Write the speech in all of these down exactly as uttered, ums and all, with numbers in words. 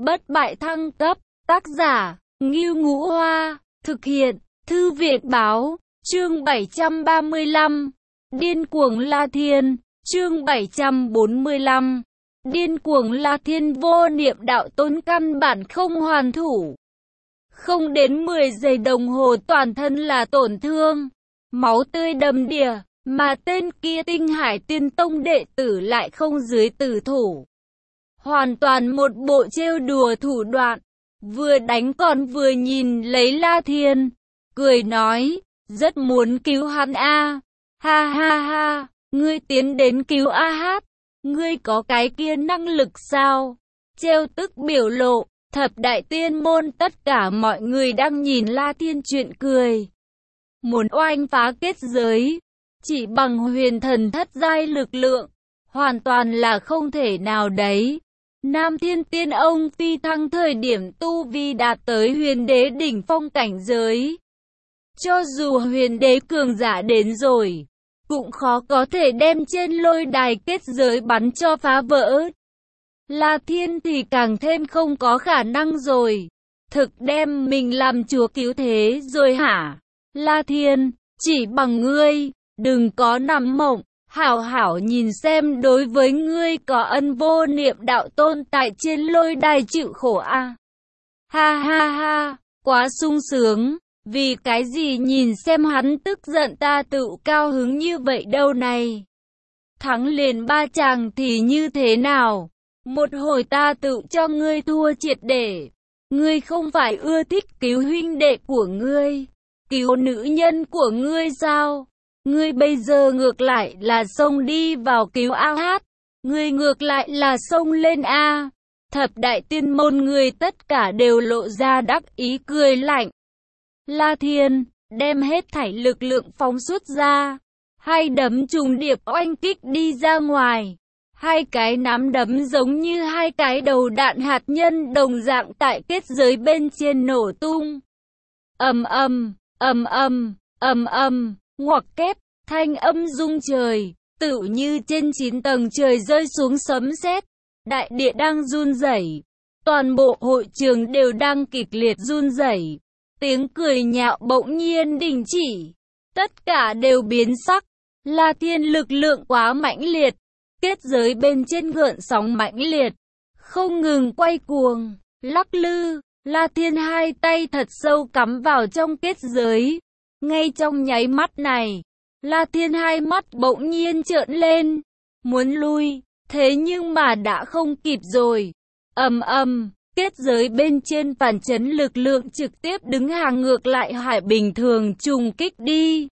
Bất bại thăng cấp, tác giả, Ngưu Ngũ Hoa, thực hiện, Thư viện Báo, chương bảy trăm ba mươi lăm, Điên cuồng La Thiên, chương bảy trăm bốn mươi lăm, Điên cuồng La Thiên. Vô niệm đạo tôn căn bản không hoàn thủ. Không đến mười giây đồng hồ toàn thân là tổn thương, máu tươi đầm đìa, mà tên kia Tinh Hải Tiên Tông đệ tử lại không dưới tử thủ. Hoàn toàn một bộ trêu đùa thủ đoạn, vừa đánh còn vừa nhìn lấy La Thiên, cười nói, rất muốn cứu hắn a, ha ha ha, ngươi tiến đến cứu a hát, ngươi có cái kia năng lực sao? Trêu tức biểu lộ, thập đại tiên môn tất cả mọi người đang nhìn La Thiên chuyện cười. Muốn oanh phá kết giới, chỉ bằng huyền thần thất giai lực lượng, hoàn toàn là không thể nào đấy. Nam Thiên Tiên ông phi thăng thời điểm tu vi đạt tới huyền đế đỉnh phong cảnh giới. Cho dù huyền đế cường giả đến rồi, cũng khó có thể đem trên lôi đài kết giới bắn cho phá vỡ. La Thiên thì càng thêm không có khả năng rồi. Thực đem mình làm chúa cứu thế rồi hả? La Thiên, chỉ bằng ngươi, đừng có nằm mộng. Hảo hảo nhìn xem đối với ngươi có ân vô niệm đạo tôn tại trên lôi đài chịu khổ a. À. Ha ha ha, quá sung sướng, vì cái gì nhìn xem hắn tức giận ta tự cao hứng như vậy đâu này. Thắng liền ba chàng thì như thế nào? Một hồi ta tự cho ngươi thua triệt để. Ngươi không phải ưa thích cứu huynh đệ của ngươi, cứu nữ nhân của ngươi sao? Ngươi bây giờ ngược lại là xông đi vào cứu a hát, ngươi ngược lại là xông lên a. Thập đại tiên môn người tất cả đều lộ ra đắc ý cười lạnh. La Thiên đem hết thảy lực lượng phóng xuất ra, hai đấm trùng điệp oanh kích đi ra ngoài. Hai cái nắm đấm giống như hai cái đầu đạn hạt nhân đồng dạng tại kết giới bên trên nổ tung. Ầm ầm, ầm ầm, ầm ầm, ngoặc kép. Thanh âm rung trời, tựu như trên chín tầng trời rơi xuống sấm sét, đại địa đang run rẩy, toàn bộ hội trường đều đang kịch liệt run rẩy. Tiếng cười nhạo bỗng nhiên đình chỉ, tất cả đều biến sắc. La Thiên lực lượng quá mãnh liệt, kết giới bên trên gợn sóng mãnh liệt, không ngừng quay cuồng, lắc lư. La Thiên hai tay thật sâu cắm vào trong kết giới, ngay trong nháy mắt này. La Thiên hai mắt bỗng nhiên trợn lên, muốn lui, thế nhưng mà đã không kịp rồi. Ầm ầm, kết giới bên trên phản chấn lực lượng trực tiếp đứng hàng ngược lại hải bình thường trùng kích đi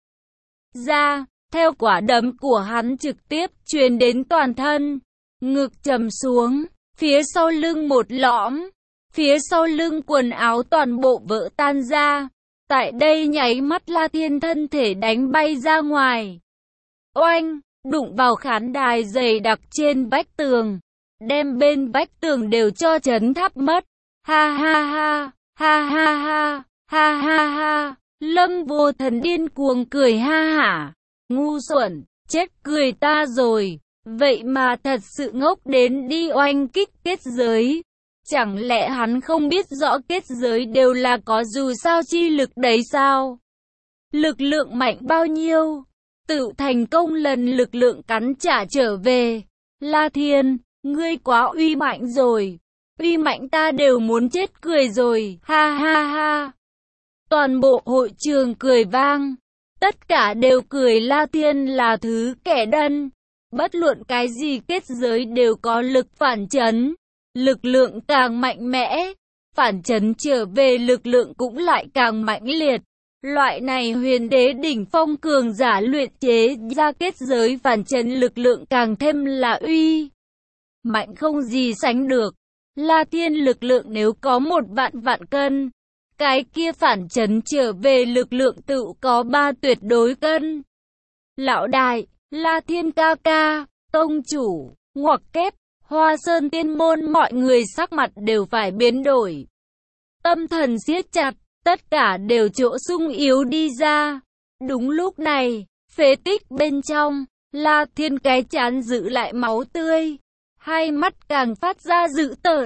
ra, theo quả đấm của hắn trực tiếp truyền đến toàn thân, ngực trầm xuống, phía sau lưng một lõm, phía sau lưng quần áo toàn bộ vỡ tan ra. Tại đây nháy mắt La Thiên thân thể đánh bay ra ngoài. Oanh, đụng vào khán đài dày đặc trên vách tường, đem bên vách tường đều cho chấn thắp mất. Ha ha ha, ha ha ha, ha ha ha, Lâm Vô Thần điên cuồng cười ha hả. Ngu xuẩn, chết cười ta rồi, vậy mà thật sự ngốc đến đi oanh kích kết giới. Chẳng lẽ hắn không biết rõ kết giới đều là có dù sao chi lực đấy sao? Lực lượng mạnh bao nhiêu? Tự thành công lần lực lượng cắn trả trở về. La Thiên, ngươi quá uy mạnh rồi. Uy mạnh ta đều muốn chết cười rồi. Ha ha ha. Toàn bộ hội trường cười vang. Tất cả đều cười La Thiên là thứ kẻ đần. Bất luận cái gì kết giới đều có lực phản chấn. Lực lượng càng mạnh mẽ, phản chấn trở về lực lượng cũng lại càng mãnh liệt. Loại này huyền đế đỉnh phong cường giả luyện chế ra kết giới phản chấn lực lượng càng thêm là uy mạnh không gì sánh được. La Thiên lực lượng nếu có một vạn vạn cân, cái kia phản chấn trở về lực lượng tự có ba tuyệt đối cân. Lão đại, La Thiên ca ca, tông chủ, ngoặc kép. Hoa Sơn Tiên môn mọi người sắc mặt đều phải biến đổi. Tâm thần siết chặt, tất cả đều chỗ sung yếu đi ra. Đúng lúc này, phế tích bên trong, La Thiên cái chán giữ lại máu tươi. Hai mắt càng phát ra dữ tợn.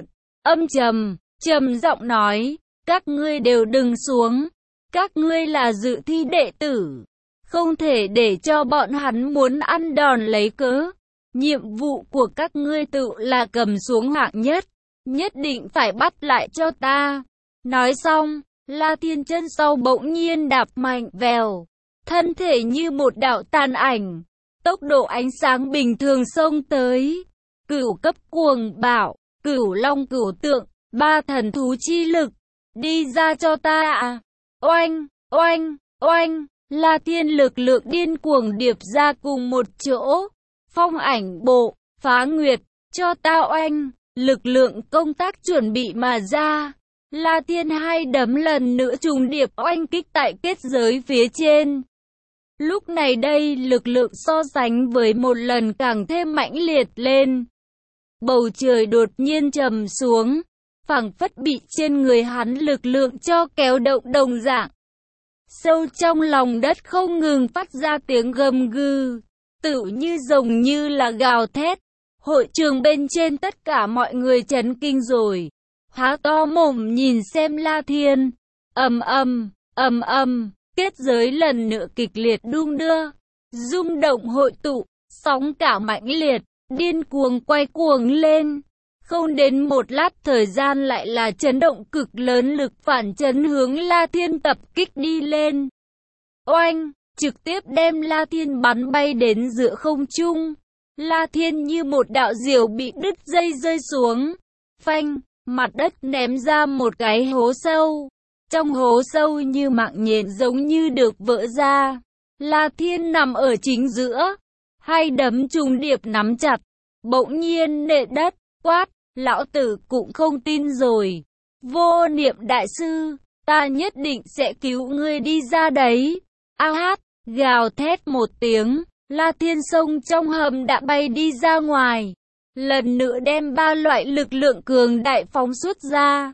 âm trầm, trầm giọng nói, các ngươi đều đừng xuống, các ngươi là dự thi đệ tử, không thể để cho bọn hắn muốn ăn đòn lấy cớ. Nhiệm vụ của các ngươi tự là cầm xuống hạng nhất, nhất định phải bắt lại cho ta. Nói xong, La Thiên chân sau bỗng nhiên đạp mạnh vèo, thân thể như một đạo tàn ảnh, tốc độ ánh sáng bình thường xông tới. Cửu cấp cuồng bạo, cửu long cửu tượng, ba thần thú chi lực, đi ra cho ta à. Oanh, oanh, oanh, La Thiên lực lượng điên cuồng điệp ra cùng một chỗ. Phong ảnh bộ, phá nguyệt, cho ta oanh, lực lượng công tác chuẩn bị mà ra. La Thiên hai đấm lần nữa trùng điệp oanh kích tại kết giới phía trên. Lúc này đây lực lượng so sánh với một lần càng thêm mãnh liệt lên. Bầu trời đột nhiên trầm xuống, phảng phất bị trên người hắn lực lượng cho kéo động đồng dạng. Sâu trong lòng đất không ngừng phát ra tiếng gầm gừ, tựu như rồng như là gào thét. Hội trường bên trên tất cả mọi người chấn kinh rồi, há to mồm nhìn xem La Thiên. Ầm ầm, ầm ầm, kết giới lần nữa kịch liệt đung đưa, rung động hội tụ, sóng cả mãnh liệt, điên cuồng quay cuồng lên. Không đến một lát thời gian lại là chấn động cực lớn, lực phản chấn hướng La Thiên tập kích đi lên. Oanh, trực tiếp đem La Thiên bắn bay đến giữa không trung. La Thiên như một đạo diều bị đứt dây rơi xuống. Phanh, mặt đất ném ra một cái hố sâu. Trong hố sâu như mạng nhện giống như được vỡ ra. La Thiên nằm ở chính giữa, hai đấm trùng điệp nắm chặt, bỗng nhiên nện đất, quát, lão tử cũng không tin rồi. Vô Niệm đại sư, ta nhất định sẽ cứu ngươi đi ra đấy. A hát, gào thét một tiếng, La Thiên xông trong hầm đã bay đi ra ngoài. Lần nữa đem ba loại lực lượng cường đại phóng xuất ra.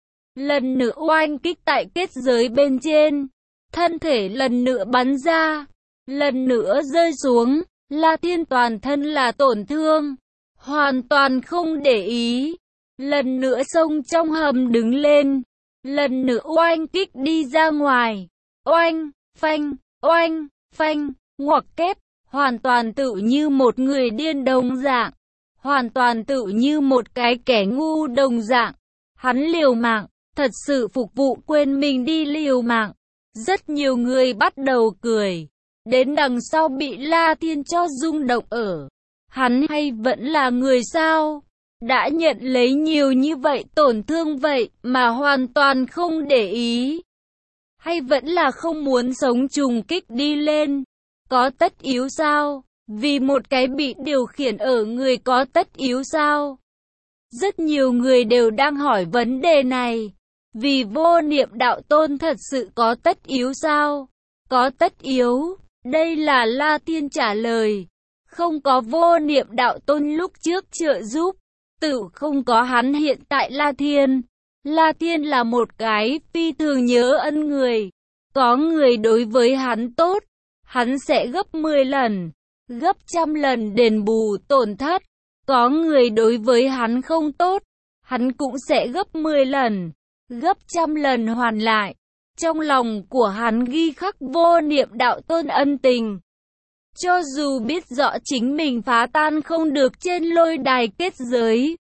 Lần nữa oanh kích tại kết giới bên trên. Thân thể lần nữa bắn ra. Lần nữa rơi xuống. La Thiên toàn thân là tổn thương, hoàn toàn không để ý. Lần nữa xông trong hầm đứng lên. Lần nữa oanh kích đi ra ngoài. Oanh, phanh, oanh, phanh, ngoặc kép. Hoàn toàn tự như một người điên đồng dạng. Hoàn toàn tự như một cái kẻ ngu đồng dạng. Hắn liều mạng, thật sự phục vụ quên mình đi liều mạng. Rất nhiều người bắt đầu cười. Đến đằng sau bị La Thiên cho rung động ở. Hắn hay vẫn là người sao? Đã nhận lấy nhiều như vậy tổn thương vậy mà hoàn toàn không để ý. Hay vẫn là không muốn sống trùng kích đi lên? Có tất yếu sao? Vì một cái bị điều khiển ở người có tất yếu sao? Rất nhiều người đều đang hỏi vấn đề này. Vì Vô Niệm đạo tôn thật sự có tất yếu sao? Có tất yếu. Đây là La Thiên trả lời. Không có Vô Niệm đạo tôn lúc trước trợ giúp, tự không có hắn hiện tại La Thiên. La Thiên là một cái phi thường nhớ ân người. Có người đối với hắn tốt, hắn sẽ gấp mười lần, gấp trăm lần đền bù tổn thất. Có người đối với hắn không tốt, hắn cũng sẽ gấp mười lần, gấp trăm lần hoàn lại. Trong lòng của hắn ghi khắc Vô Niệm đạo tôn ân tình. Cho dù biết rõ chính mình phá tan không được trên lôi đài kết giới,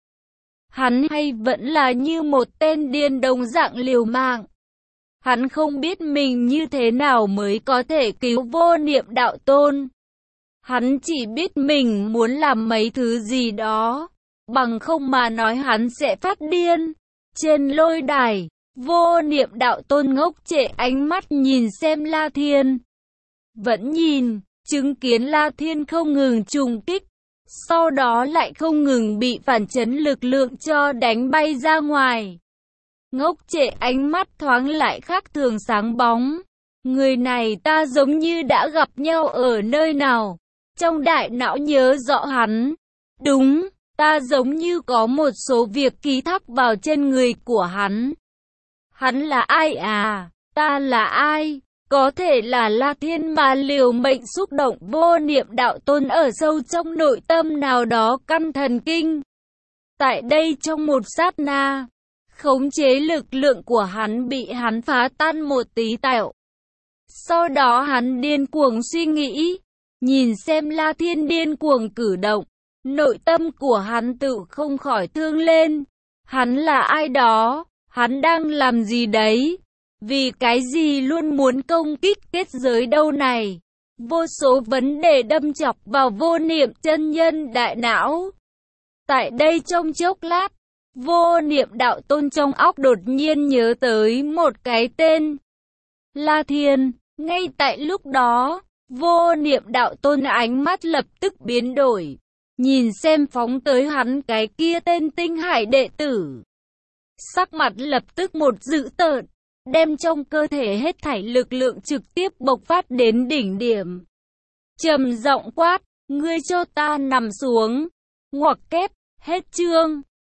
hắn hay vẫn là như một tên điên đồng dạng liều mạng. Hắn không biết mình như thế nào mới có thể cứu Vô Niệm đạo tôn. Hắn chỉ biết mình muốn làm mấy thứ gì đó, bằng không mà nói hắn sẽ phát điên. Trên lôi đài, Vô Niệm đạo tôn ngốc trệ ánh mắt nhìn xem La Thiên. Vẫn nhìn, chứng kiến La Thiên không ngừng trùng kích, sau đó lại không ngừng bị phản chấn lực lượng cho đánh bay ra ngoài. Ngốc trệ ánh mắt thoáng lại khác thường sáng bóng. Người này ta giống như đã gặp nhau ở nơi nào. Trong đại não nhớ rõ hắn. Đúng, ta giống như có một số việc ký thác vào trên người của hắn. Hắn là ai à? Ta là ai? Có thể là La Thiên mà liều mệnh xúc động Vô Niệm đạo tôn ở sâu trong nội tâm nào đó căn thần kinh. Tại đây trong một sát na, khống chế lực lượng của hắn bị hắn phá tan một tí tẹo. Sau đó hắn điên cuồng suy nghĩ, nhìn xem La Thiên điên cuồng cử động, nội tâm của hắn tự không khỏi thương lên. Hắn là ai đó? Hắn đang làm gì đấy? Vì cái gì luôn muốn công kích kết giới đâu này? Vô số vấn đề đâm chọc vào Vô Niệm chân nhân đại não. Tại đây trong chốc lát, Vô Niệm đạo tôn trong óc đột nhiên nhớ tới một cái tên. La Thiên. Ngay tại lúc đó, Vô Niệm đạo tôn ánh mắt lập tức biến đổi, nhìn xem phóng tới hắn cái kia tên Tinh Hải đệ tử. Sắc mặt lập tức một dữ tợn, đem trong cơ thể hết thảy lực lượng trực tiếp bộc phát đến đỉnh điểm. Trầm giọng quát, ngươi cho ta nằm xuống. Ngoặc kép, hết chương.